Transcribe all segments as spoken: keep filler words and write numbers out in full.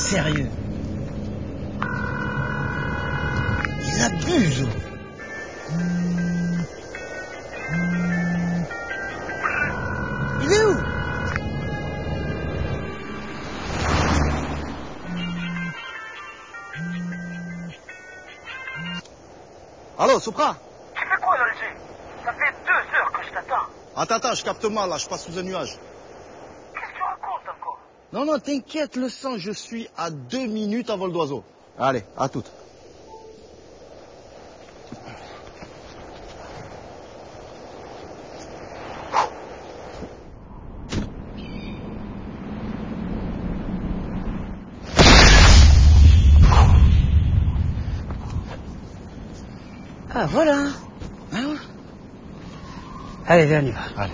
sérieux. Ils abusent. Il est où? Allô, Sopra? Tu fais quoi, l'Alger? Ça fait deux heures que je t'attends. Attends, attends, je capte mal, là, je passe sous un nuage. Qu'est-ce que tu racontes encore? Non, non, t'inquiète, le sang, je suis à deux minutes à vol d'oiseau. Allez, à toutes. Ah, voilà. Hein? Allez, viens, on y va. Allez.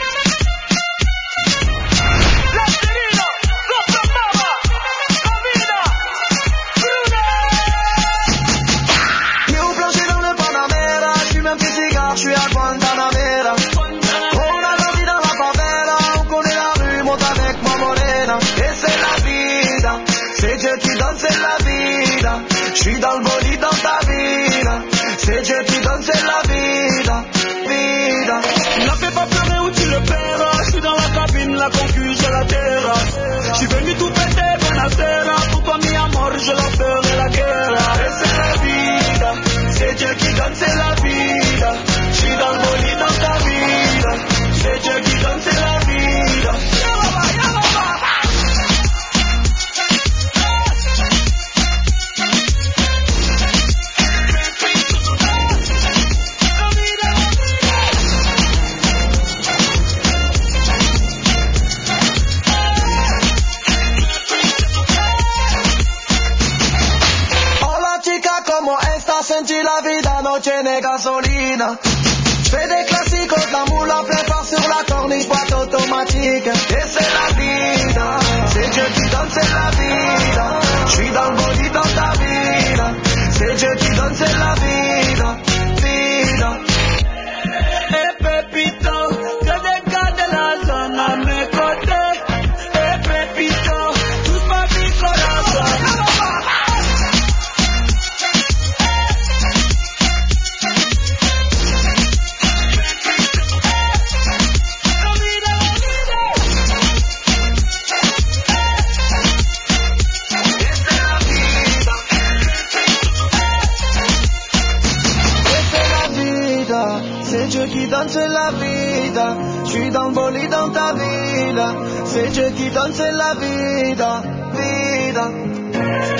Je suis à Guantanamera. On a la vie dans la favela. On connaît la rue, monte avec moi morena. Et c'est la vida, c'est Dieu qui donne, c'est la vida. Je suis dans le bolide dans ta vida. C'est Dieu qui donne, c'est la vida, vida. Ne fais pas pleurer ou tu le paieras. Je suis dans la cabine, la concuse de la terre. Je suis venu tout péter, Bonacera. Pour toi mi amor, je la ferai la guerre. Et c'est la vida, c'est Dieu qui donne, c'est la vida. Dans le bolide dans ta vida, c'est Dieu qui donne, c'est la vida. Hola chica, como esta, sentí la vida, no tiene gasolina. J'fais des classiques, la moule en plein phare sur la corniche, boîte automatique. Et c'est la vida, c'est Dieu qui donne, c'est la vida. J'suis dans le bolide dans ta vida, c'est Dieu qui donne, c'est la vida, vida. Et Pepito, que des gars de la zone à mes côtés. Et Pepito, tous ma vie corazon. C'est Dieu qui donne, c'est la vida. Je suis dans le bolide dans ta vida. C'est Dieu qui donne, c'est la vida, vida.